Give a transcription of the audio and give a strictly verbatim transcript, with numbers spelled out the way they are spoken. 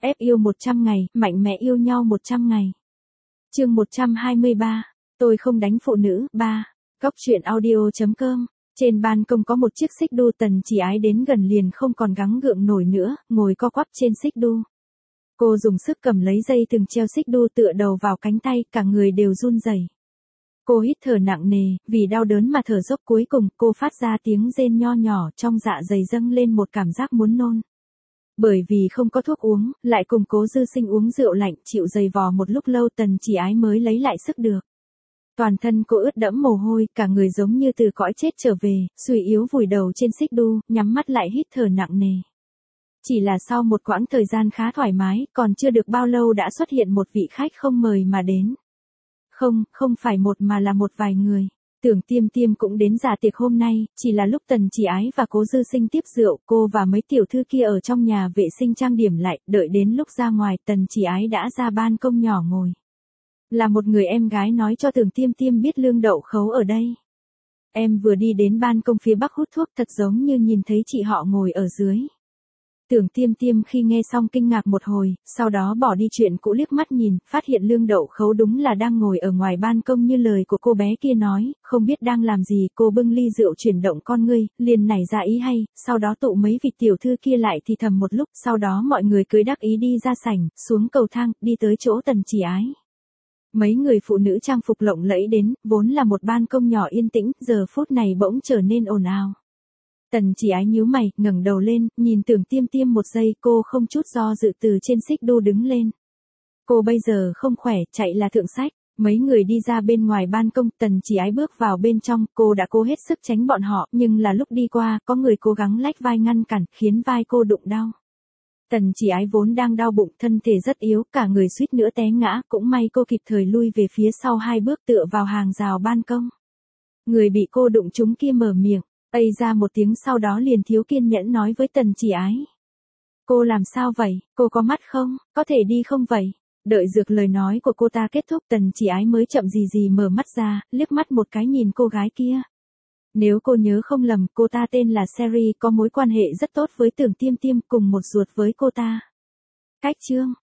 Ép yêu một trăm ngày, mạnh mẽ yêu nhau một trăm ngày. Chương một trăm hai mươi ba, tôi không đánh phụ nữ. ba. Góc truyện audio chấm com. Trên ban công có một chiếc xích đu, Tần Chỉ Ái đến gần liền không còn gắng gượng nổi nữa, ngồi co quắp trên xích đu. Cô dùng sức cầm lấy dây thừng treo xích đu, tựa đầu vào cánh tay, cả người đều run rẩy. Cô hít thở nặng nề, vì đau đớn mà thở dốc, cuối cùng cô phát ra tiếng rên nho nhỏ, trong dạ dày dâng lên một cảm giác muốn nôn. Bởi vì không có thuốc uống, lại cùng Cố Dư Sinh uống rượu lạnh, chịu giày vò một lúc lâu, Tần Chỉ Ái mới lấy lại sức được. Toàn thân cô ướt đẫm mồ hôi, cả người giống như từ cõi chết trở về, suy yếu vùi đầu trên xích đu, nhắm mắt lại hít thở nặng nề. Chỉ là sau một quãng thời gian khá thoải mái, còn chưa được bao lâu đã xuất hiện một vị khách không mời mà đến. Không, không phải một mà là một vài người. Tưởng Tiêm Tiêm cũng đến dạ tiệc hôm nay, chỉ là lúc Tần Chỉ Ái và Cố Dư Sinh tiếp rượu, cô và mấy tiểu thư kia ở trong nhà vệ sinh trang điểm lại, đợi đến lúc ra ngoài, Tần Chỉ Ái đã ra ban công nhỏ ngồi. Là một người em gái nói cho Tưởng Tiêm Tiêm biết Lương Đậu Khấu ở đây. Em vừa đi đến ban công phía bắc hút thuốc, thật giống như nhìn thấy chị họ ngồi ở dưới. Tưởng Tiêm Tiêm khi nghe xong kinh ngạc một hồi, sau đó bỏ đi chuyện cũ, liếc mắt nhìn, phát hiện Lương Đậu Khấu đúng là đang ngồi ở ngoài ban công như lời của cô bé kia nói, không biết đang làm gì. Cô bưng ly rượu chuyển động con ngươi, liền nảy ra ý hay, sau đó tụ mấy vị tiểu thư kia lại thì thầm một lúc, sau đó mọi người cười đắc ý đi ra sảnh, xuống cầu thang, đi tới chỗ Tần Chỉ Ái. Mấy người phụ nữ trang phục lộng lẫy đến, vốn là một ban công nhỏ yên tĩnh, giờ phút này bỗng trở nên ồn ào. Tần Chỉ Ái nhíu mày, ngẩng đầu lên, nhìn Tưởng Tiêm Tiêm một giây, cô không chút do dự từ trên xích đu đứng lên. Cô bây giờ không khỏe, chạy là thượng sách. Mấy người đi ra bên ngoài ban công, Tần Chỉ Ái bước vào bên trong, cô đã cố hết sức tránh bọn họ, nhưng là lúc đi qua, có người cố gắng lách vai ngăn cản, khiến vai cô đụng đau. Tần Chỉ Ái vốn đang đau bụng, thân thể rất yếu, cả người suýt nữa té ngã, cũng may cô kịp thời lui về phía sau hai bước, tựa vào hàng rào ban công. Người bị cô đụng trúng kia mở miệng, ây ra một tiếng, sau đó liền thiếu kiên nhẫn nói với Tần Chỉ Ái. Cô làm sao vậy, cô có mắt không, có thể đi không vậy? Đợi dược lời nói của cô ta kết thúc, Tần Chỉ Ái mới chậm gì gì mở mắt ra, liếc mắt một cái nhìn cô gái kia. Nếu cô nhớ không lầm, cô ta tên là Sherry, có mối quan hệ rất tốt với Tưởng Tiêm Tiêm, cùng một ruột với cô ta. Cách chương,